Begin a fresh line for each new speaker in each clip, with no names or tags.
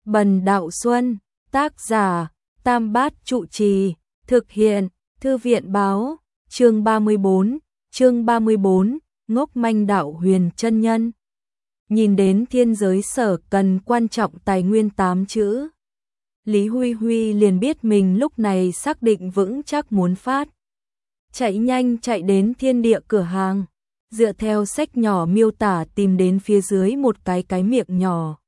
Bần Đạo Xuân, tác giả, Tam Bát Trụ Trì, thực hiện, Thư viện báo, chương 34, Ngốc Manh Đạo Huyền chân nhân. Nhìn đến thiên giới sở cần quan trọng tài nguyên 8 chữ. Lý Huy Huy liền biết mình lúc này xác định vững chắc muốn phát. Chạy nhanh chạy đến thiên địa cửa hàng, dựa theo sách nhỏ miêu tả tìm đến phía dưới một cái miệng nhỏ.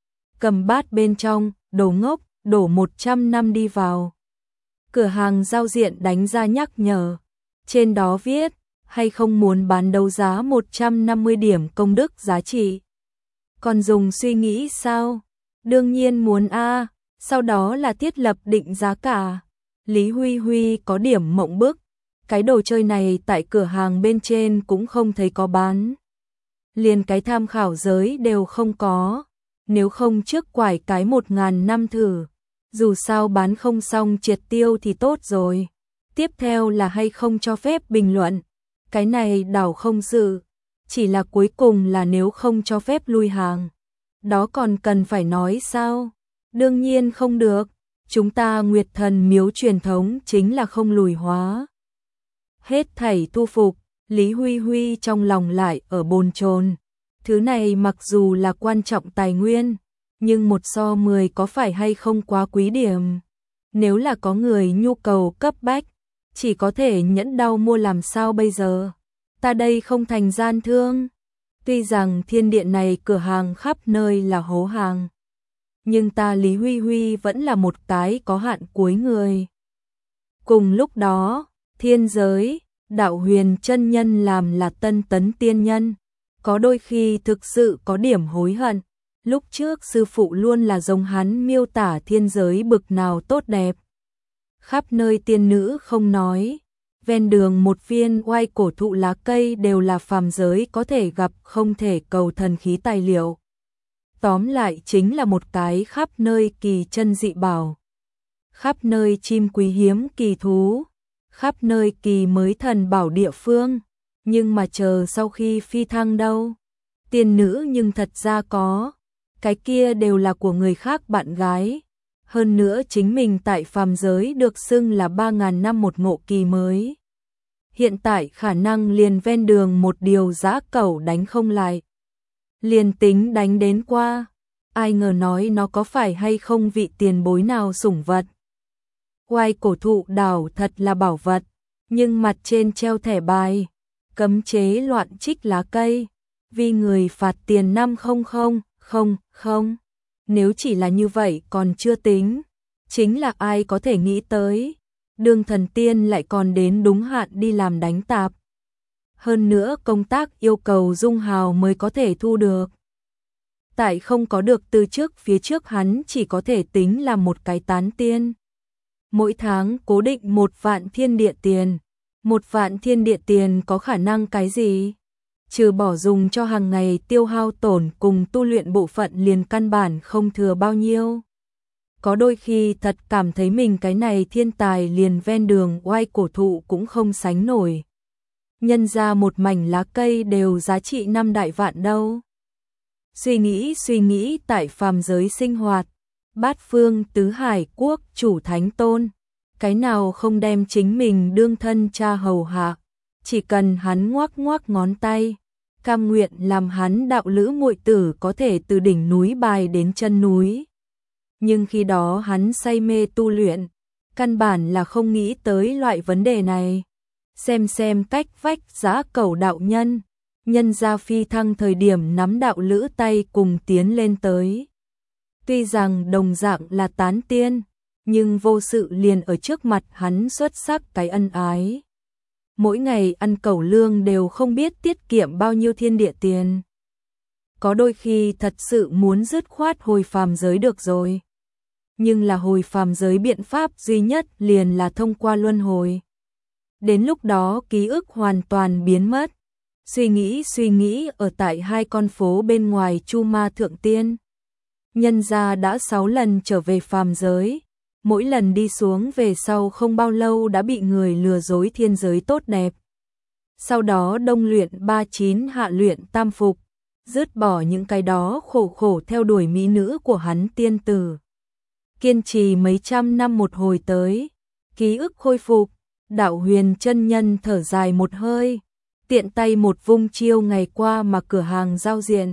Cầm bát bên trong, đồ ngốc, đổ 100 năm đi vào. Cửa hàng giao diện đánh ra nhắc nhở, trên đó viết, hay không muốn bán đấu giá 150 điểm công đức giá trị. Còn dùng suy nghĩ sao? Đương nhiên muốn a, sau đó là thiết lập định giá cả. Lý Huy Huy có điểm mộng bức, cái đồ chơi này tại cửa hàng bên trên cũng không thấy có bán. Liền cái tham khảo giới đều không có, nếu không trước quải cái 1000 năm thử, dù sao bán không xong triệt tiêu thì tốt rồi. Tiếp theo là hay không cho phép bình luận, cái này đảo không dự, chỉ là cuối cùng là nếu không cho phép lui hàng. Đó còn cần phải nói sao? Đương nhiên không được, chúng ta Nguyệt Thần miếu truyền thống chính là không lùi hóa. Hết thảy thu phục, Lý Huy Huy trong lòng lại ở bồn chồn. Thứ này mặc dù là quan trọng tài nguyên, nhưng 1:10 có phải hay không quá quý điểm? Nếu là có người nhu cầu cấp bách, chỉ có thể nhẫn đau mua làm sao bây giờ? Ta đây không thành gian thương. Tuy rằng thiên điện này cửa hàng khắp nơi là hố hàng, nhưng ta Lý Huy Huy vẫn là một cái có hạn cuối người. Cùng lúc đó, thiên giới, Đạo Huyền chân nhân làm là Tân Tấn tiên nhân, có đôi khi thực sự có điểm hối hận. Lúc trước sư phụ luôn là giống hắn miêu tả thiên giới bực nào tốt đẹp. Khắp nơi tiên nữ không nói, ven đường một viên oai cổ thụ lá cây đều là phàm giới có thể gặp không thể cầu thần khí tài liệu. Tóm lại chính là một cái khắp nơi kỳ chân dị bảo, khắp nơi chim quý hiếm kỳ thú, khắp nơi kỳ mới thần bảo địa phương. Nhưng mà chờ sau khi phi thăng đâu? Tiên nữ nhưng thật ra có, cái kia đều là của người khác bạn gái. Hơn nữa chính mình tại phàm giới được xưng là 3000 năm một ngộ kỳ mới. Hiện tại khả năng liền ven đường một điều dã cẩu đánh không lại. Liền tính đánh đến qua, ai ngờ nói nó có phải hay không vị tiền bối nào sủng vật. Oai cổ thụ đảo thật là bảo vật, nhưng mặt trên treo thẻ bài, cấm chế loạn trích lá cây, vì người phạt tiền 500.000. Nếu chỉ là như vậy còn chưa tính, chính là ai có thể nghĩ tới, đường thần tiên lại còn đến đúng hạn đi làm đánh tạp. Hơn nữa công tác yêu cầu dung hào mới có thể thu được. Tại không có được từ trước phía trước hắn chỉ có thể tính là một cái tán tiên. Mỗi tháng cố định 1 vạn thiên địa tiền. 1 vạn thiên địa tiền có khả năng cái gì? Trừ bỏ dùng cho hàng ngày tiêu hao tổn cùng tu luyện bộ phận liền căn bản không thừa bao nhiêu. Có đôi khi thật cảm thấy mình cái này thiên tài liền ven đường oai cổ thụ cũng không sánh nổi. Nhân ra một mảnh lá cây đều giá trị 5 đại vạn đâu. Suy nghĩ tại phàm giới sinh hoạt, bát phương tứ hải quốc chủ thánh tôn, cái nào không đem chính mình đương thân cha hầu hạ, chỉ cần hắn ngoắc ngoắc ngón tay, cam nguyện làm hắn đạo lữ muội tử có thể từ đỉnh núi bài đến chân núi. Nhưng khi đó hắn say mê tu luyện, căn bản là không nghĩ tới loại vấn đề này. Xem cách vách dã cẩu đạo nhân, nhân gia phi thăng thời điểm nắm đạo lữ tay cùng tiến lên tới. Tuy rằng đồng dạng là tán tiên, nhưng vô sự liền ở trước mặt hắn xuất sắc cái ân ái. Mỗi ngày ăn cẩu lương đều không biết tiết kiệm bao nhiêu thiên địa tiền. Có đôi khi thật sự muốn dứt khoát hồi phàm giới được rồi. Nhưng là hồi phàm giới biện pháp duy nhất liền là thông qua luân hồi. Đến lúc đó ký ức hoàn toàn biến mất. Suy nghĩ ở tại 2 con phố bên ngoài Chu Ma Thượng Tiên. Nhân gia đã 6 lần trở về phàm giới, mỗi lần đi xuống về sau không bao lâu đã bị người lừa dối thiên giới tốt đẹp. Sau đó đông luyện 39 hạ luyện tam phục, dứt bỏ những cái đó khổ khổ theo đuổi mỹ nữ của hắn tiên tử. Kiên trì mấy trăm năm một hồi tới, ký ức khôi phục, Đạo Huyền chân nhân thở dài một hơi, tiện tay một vung chiêu ngày qua mà cửa hàng giao diện.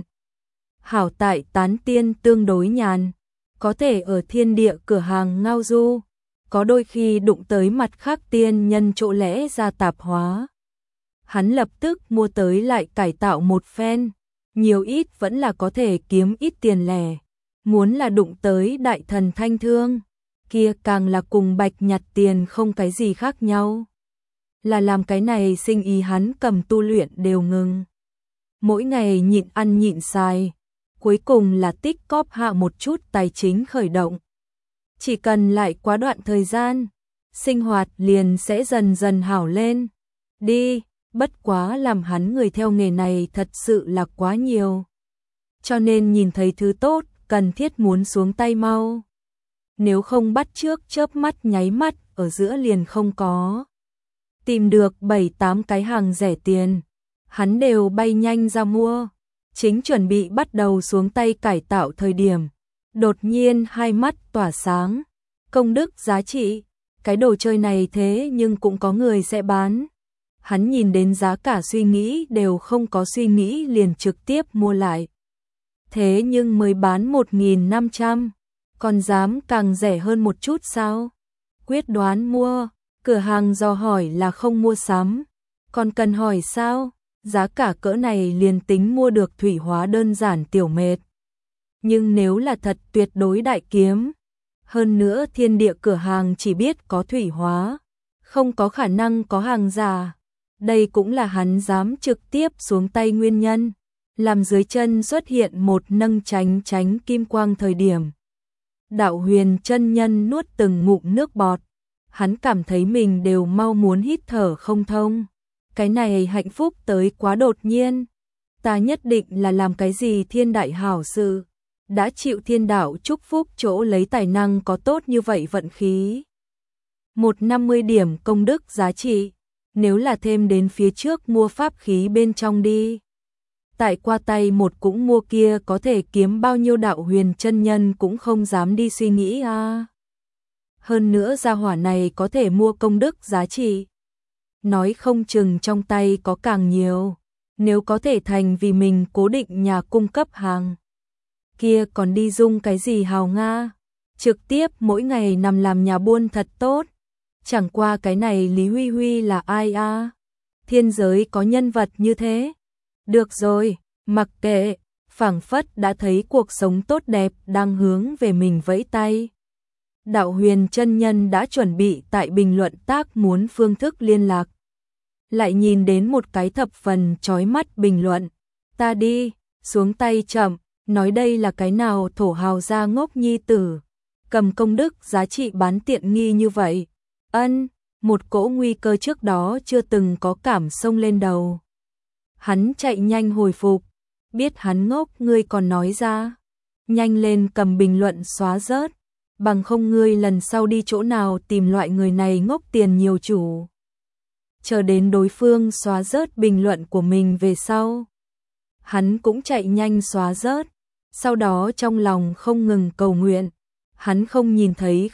Hảo tại tán tiên tương đối nhàn, có thể ở thiên địa cửa hàng ngao du, có đôi khi đụng tới mặt khác tiên nhân chỗ lẽ ra tạp hóa. Hắn lập tức mua tới lại cải tạo một phen, nhiều ít vẫn là có thể kiếm ít tiền lẻ. Muốn là đụng tới đại thần thanh thương, kia càng là cùng bạch nhặt tiền không cái gì khác nhau. Là làm cái này sinh ý hắn cầm tu luyện đều ngừng. Mỗi ngày nhịn ăn nhịn xài, cuối cùng là tích cóp hạ một chút tài chính khởi động. Chỉ cần lại quá đoạn thời gian, sinh hoạt liền sẽ dần dần hảo lên. Đi, bất quá làm hắn người theo nghề này thật sự là quá nhiều. Cho nên nhìn thấy thứ tốt, cần thiết muốn xuống tay mau. Nếu không bắt trước chớp mắt nháy mắt, ở giữa liền không có. Tìm được 7-8 cái hàng rẻ tiền, hắn đều bay nhanh ra mua. Chính chuẩn bị bắt đầu xuống tay cải tạo thời điểm. Đột nhiên hai mắt tỏa sáng. Công đức giá trị, cái đồ chơi này thế nhưng cũng có người sẽ bán. Hắn nhìn đến giá cả suy nghĩ đều không có suy nghĩ liền trực tiếp mua lại. Thế nhưng mới bán 1.500, còn dám càng rẻ hơn một chút sao? Quyết đoán mua, cửa hàng dò hỏi là không mua sắm, còn cần hỏi sao? Giá cả cỡ này liền tính mua được thủy hóa đơn giản tiểu mệt. Nhưng nếu là thật tuyệt đối đại kiếm, hơn nữa thiên địa cửa hàng chỉ biết có thủy hóa, không có khả năng có hàng giả. Đây cũng là hắn dám trực tiếp xuống tay nguyên nhân. Làm dưới chân xuất hiện một nâng tránh kim quang thời điểm. Đạo Huyền chân nhân nuốt từng ngụm nước bọt. Hắn cảm thấy mình đều mau muốn hít thở không thông. Cái này hạnh phúc tới quá đột nhiên. Ta nhất định là làm cái gì thiên đại hảo sự. Đã chịu thiên đạo chúc phúc chỗ lấy tài năng có tốt như vậy vận khí. 150 điểm công đức giá trị. Nếu là thêm đến phía trước mua pháp khí bên trong đi. Tại qua tay một cũng mua kia có thể kiếm bao nhiêu Đạo Huyền chân nhân cũng không dám đi suy nghĩ a. Hơn nữa gia hỏa này có thể mua công đức giá trị. Nói không chừng trong tay có càng nhiều. Nếu có thể thành vì mình cố định nhà cung cấp hàng. Kia còn đi dung cái gì hào nga. Trực tiếp mỗi ngày nằm làm nhà buôn thật tốt. Chẳng qua cái này Lý Huy Huy là ai a? Thiên giới có nhân vật như thế. Được rồi, mặc kệ, phảng phất đã thấy cuộc sống tốt đẹp đang hướng về mình vẫy tay. Đạo Huyền chân nhân đã chuẩn bị tại bình luận tác muốn phương thức liên lạc. Lại nhìn đến một cái thập phần chói mắt bình luận. Ta đi, xuống tay chậm, nói đây là cái nào thổ hào gia ngốc nhi tử. Cầm công đức giá trị bán tiện nghi như vậy. Một cỗ nguy cơ trước đó chưa từng có cảm xông lên đầu. Hắn chạy nhanh hồi phục, biết hắn ngốc ngươi còn nói ra. Nhanh lên cầm bình luận xóa rớt, bằng không ngươi lần sau đi chỗ nào tìm loại người này ngốc tiền nhiều chủ. Chờ đến đối phương xóa rớt bình luận của mình về sau. Hắn cũng chạy nhanh xóa rớt, sau đó trong lòng không ngừng cầu nguyện. Hắn không nhìn thấy.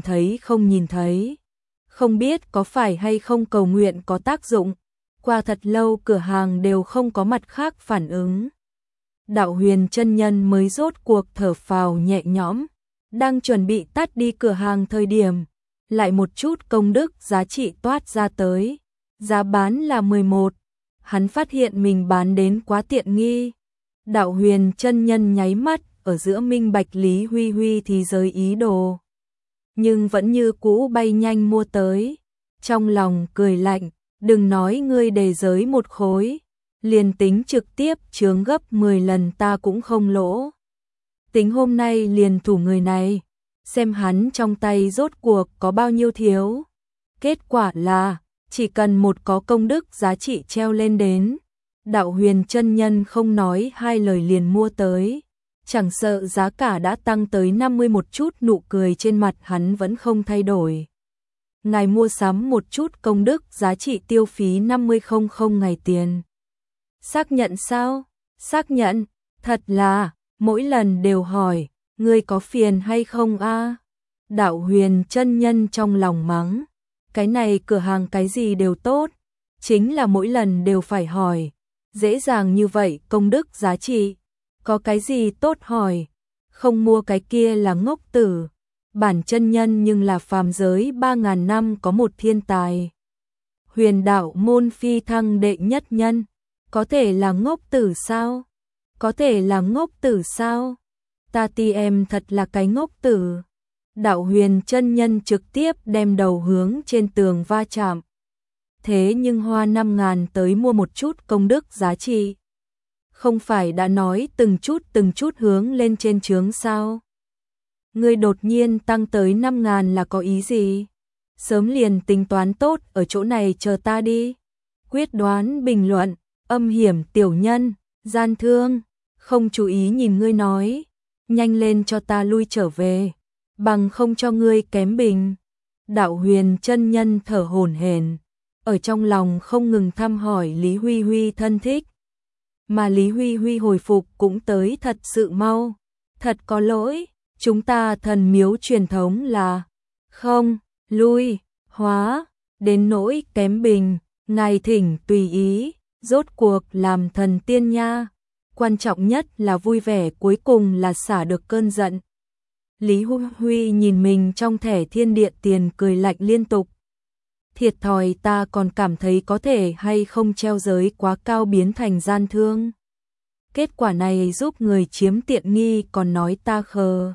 Không biết có phải hay không cầu nguyện có tác dụng. Qua thật lâu cửa hàng đều không có mặt khác phản ứng. Đạo Huyền chân nhân mới rốt cuộc thở phào nhẹ nhõm. Đang chuẩn bị tắt đi cửa hàng thời điểm. Lại một chút công đức giá trị toát ra tới. Giá bán là 11. Hắn phát hiện mình bán đến quá tiện nghi. Đạo Huyền chân nhân nháy mắt ở giữa minh bạch Lý Huy Huy thì giới ý đồ. Nhưng vẫn như cũ bay nhanh mua tới. Trong lòng cười lạnh, đừng nói ngươi đề giới một khối. Liền tính trực tiếp chướng gấp 10 lần ta cũng không lỗ. Tính hôm nay liền thủ người này. Xem hắn trong tay rốt cuộc có bao nhiêu thiếu. Kết quả là, chỉ cần một có công đức giá trị treo lên đến. Đạo Huyền chân nhân không nói hai lời liền mua tới. Chẳng sợ giá cả đã tăng tới 50 một chút, nụ cười trên mặt hắn vẫn không thay đổi. Ngài mua sắm một chút công đức giá trị tiêu phí 50.000 ngày tiền. Xác nhận sao? Xác nhận, thật là, mỗi lần đều hỏi, ngươi có phiền hay không a? Đạo Huyền chân nhân trong lòng mắng, cái này cửa hàng cái gì đều tốt, chính là mỗi lần đều phải hỏi, dễ dàng như vậy công đức giá trị, có cái gì tốt hỏi, không mua cái kia là ngốc tử. Bản chân nhân nhưng là phàm giới 3.000 năm có một thiên tài. Huyền đạo môn phi thăng đệ nhất nhân, có thể là ngốc tử sao? Có thể là ngốc tử sao? Ta ti em thật là cái ngốc tử. Đạo Huyền chân nhân trực tiếp đem đầu hướng trên tường va chạm. Thế nhưng hoa 5.000 tới mua một chút công đức giá trị. Không phải đã nói từng chút hướng lên trên chướng sao? Ngươi đột nhiên tăng tới 5.000 là có ý gì? Sớm liền tính toán tốt ở chỗ này chờ ta đi. Quyết đoán bình luận, âm hiểm tiểu nhân, gian thương, không chú ý nhìn ngươi nói, nhanh lên cho ta lui trở về, bằng không cho ngươi kém bình. Đạo Huyền chân nhân thở hổn hển, ở trong lòng không ngừng thăm hỏi Lý Huy Huy thân thích. Mà Lý Huy Huy hồi phục cũng tới thật sự mau, thật có lỗi, chúng ta thần miếu truyền thống là không, lui, hóa, đến nỗi kém bình, ngài thỉnh tùy ý, rốt cuộc làm thần tiên nha, quan trọng nhất là vui vẻ cuối cùng là xả được cơn giận. Lý Huy Huy nhìn mình trong thẻ thiên địa tiền cười lạnh liên tục. Thiệt thòi, ta còn cảm thấy có thể hay không treo giới quá cao biến thành gian thương. Kết quả này giúp người chiếm tiện nghi còn nói ta khờ.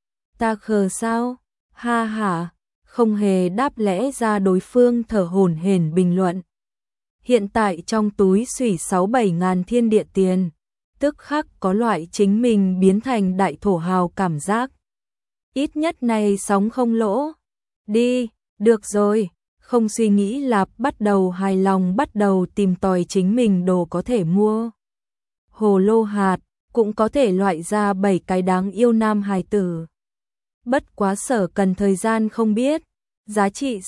Ta khờ sao? Ha ha, không hề đáp, lẽ ra đối phương thở hổn hển bình luận. Hiện tại trong túi xủy 6-7 ngàn thiên địa tiền, tức khắc có loại chính mình biến thành đại thổ hào cảm giác. Ít nhất này sóng không lỗ. Đi, được rồi, không suy nghĩ lạp, bắt đầu hài lòng, bắt đầu tìm tòi chính mình đồ có thể mua. Hồ lô hạt, cũng có thể loại ra 7 cái đáng yêu nam hài tử. Bất quá Sở cần thời gian không biết, giá trị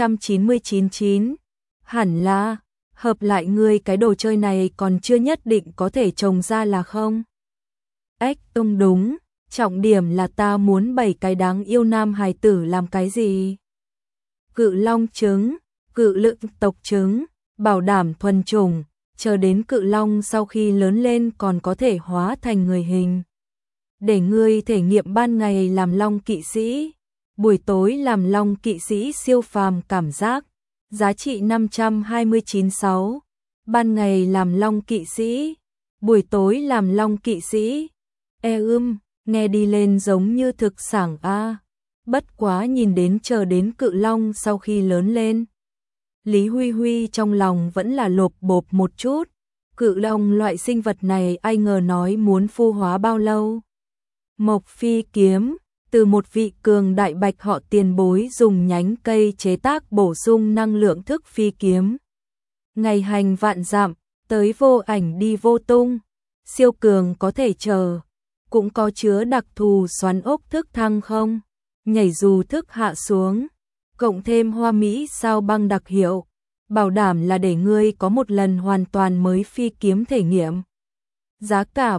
699.9, hẳn là, hợp lại ngươi cái đồ chơi này còn chưa nhất định có thể trồng ra là không? Ếch tung đúng, trọng điểm là ta muốn 7 cái đáng yêu nam hài tử làm cái gì? Cự long trứng, cự lượng tộc trứng, bảo đảm thuần chủng, chờ đến cự long sau khi lớn lên còn có thể hóa thành người hình. Để ngươi thể nghiệm ban ngày làm long kỵ sĩ, buổi tối làm long kỵ sĩ siêu phàm cảm giác, giá trị 529.6, ban ngày làm long kỵ sĩ, buổi tối làm long kỵ sĩ. Nghe đi lên giống như thực sảng a. Bất quá nhìn đến chờ đến cự long sau khi lớn lên, Lý Huy Huy trong lòng vẫn là lộp bộp một chút. Cự long loại sinh vật này ai ngờ nói muốn phu hóa bao lâu. Mộc phi kiếm, từ một vị cường đại bạch họ tiền bối dùng nhánh cây chế tác bổ sung năng lượng thức phi kiếm. Ngày hành vạn dặm, tới vô ảnh đi vô tung, siêu cường có thể chờ, cũng có chứa đặc thù xoắn ốc thức thăng không, nhảy dù thức hạ xuống, cộng thêm hoa mỹ sao băng đặc hiệu, bảo đảm là để ngươi có một lần hoàn toàn mới phi kiếm thể nghiệm. Giá cả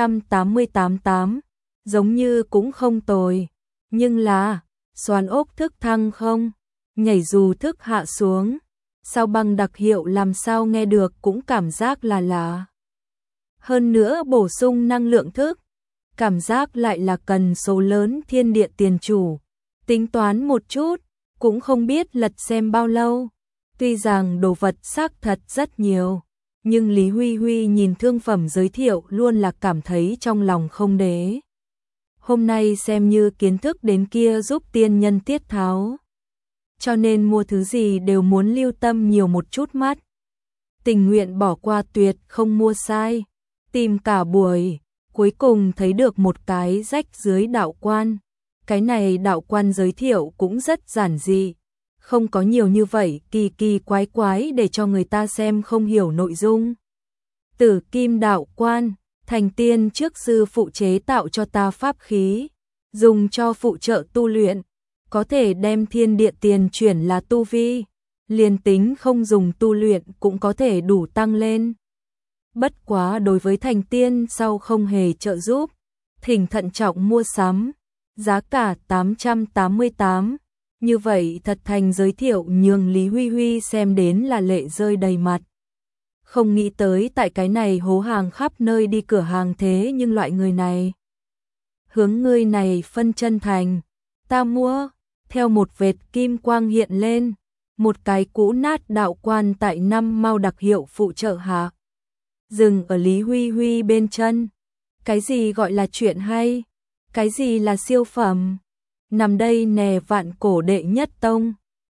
488.8, giống như cũng không tồi, nhưng là xoắn ốc thức thăng không, nhảy dù thức hạ xuống, sao băng đặc hiệu làm sao nghe được cũng cảm giác là lạ. Hơn nữa bổ sung năng lượng thức, cảm giác lại là cần số lớn thiên địa tiền chủ, tính toán một chút, cũng không biết lật xem bao lâu. Tuy rằng đồ vật xác thật rất nhiều, nhưng Lý Huy Huy nhìn thương phẩm giới thiệu luôn là cảm thấy trong lòng không đế. Hôm nay xem như kiến thức đến kia giúp tiên nhân tiết tháo. Cho nên mua thứ gì đều muốn lưu tâm nhiều một chút mắt. Tình nguyện bỏ qua tuyệt không mua sai. Tìm cả buổi, cuối cùng thấy được một cái rách dưới đạo quan. Cái này đạo quan giới thiệu cũng rất giản dị. Không có nhiều như vậy kỳ kỳ quái quái để cho người ta xem không hiểu nội dung. Tử Kim đạo quan, thành tiên trước sư phụ chế tạo cho ta pháp khí, dùng cho phụ trợ tu luyện, có thể đem thiên địa tiền chuyển là tu vi, liền tính không dùng tu luyện cũng có thể đủ tăng lên. bất quá đối với thành tiên sau không hề trợ giúp, thỉnh thận trọng mua sắm, giá cả 888, như vậy thật thành giới thiệu nhường Lý Huy Huy xem đến là lệ rơi đầy mặt. Không nghĩ tới tại cái này hố hàng khắp nơi đi cửa hàng thế nhưng loại người này. Hướng ngươi này phân chân thành, ta mua, theo một vệt kim quang hiện lên, một cái cũ nát đạo quan tại năm mau đặc hiệu phụ trợ hạ. Dừng ở Lý Huy Huy bên chân. Cái gì gọi là chuyện hay? Cái gì là siêu phẩm? Nằm đây nè vạn cổ đệ nhất tông.